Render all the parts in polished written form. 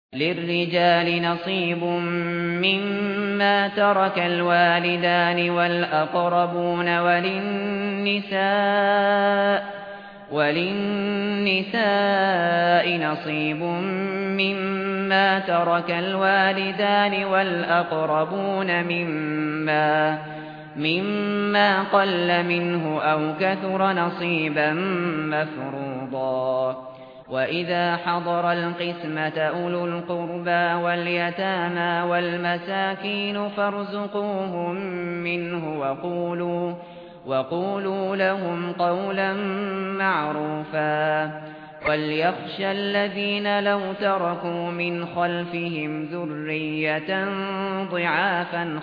للرجال نصيب مما ترك الوالدان والأقربون وللنساء نصيب مما ترك الوالدان والأقربون مما قل منه أو كثر نصيبا مفروضا وإذا حضر القسمة أولو القربى واليتامى والمساكين فارزقوهم منه وقولوا لهم قولا معروفا وليخشى الذين لو تركوا من خلفهم ذرية ضعافا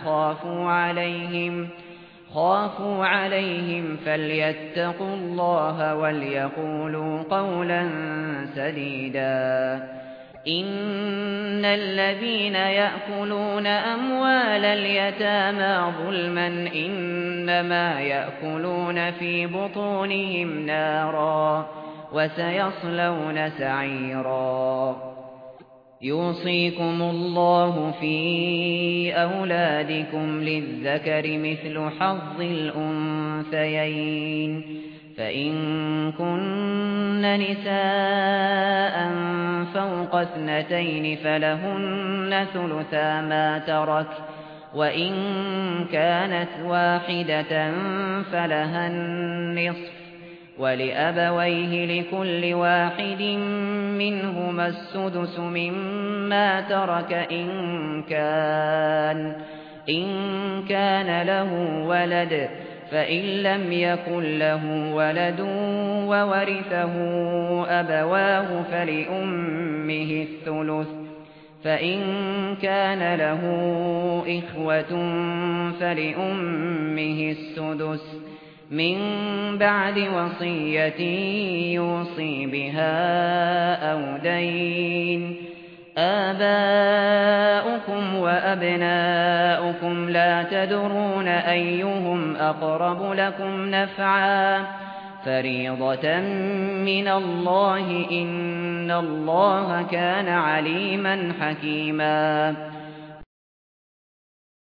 خافوا عليهم فليتقوا الله وليقولوا قولا سديدا إن الذين يأكلون أموال اليتامى ظلما إنما يأكلون في بطونهم نارا وسيصلون سعيرا يوصيكم الله في أولادكم للذكر مثل حظ الأنثيين فإن كن نساء فوق 2 فلهن ثلثا ما ترك وإن كانت واحدة فلها النصف ولأبويه لكل واحد منهما السدس مما ترك إن كان له ولد فإن لم يكن له ولد وورثه أبواه فلأمه الثلث فإن كان له إخوة فلأمه السدس من بعد وصية يوصي بها أو دين آباؤكم وأبناؤكم لا تدرون أيهم أقرب لكم نفعا فريضة من الله إن الله كان عليما حكيما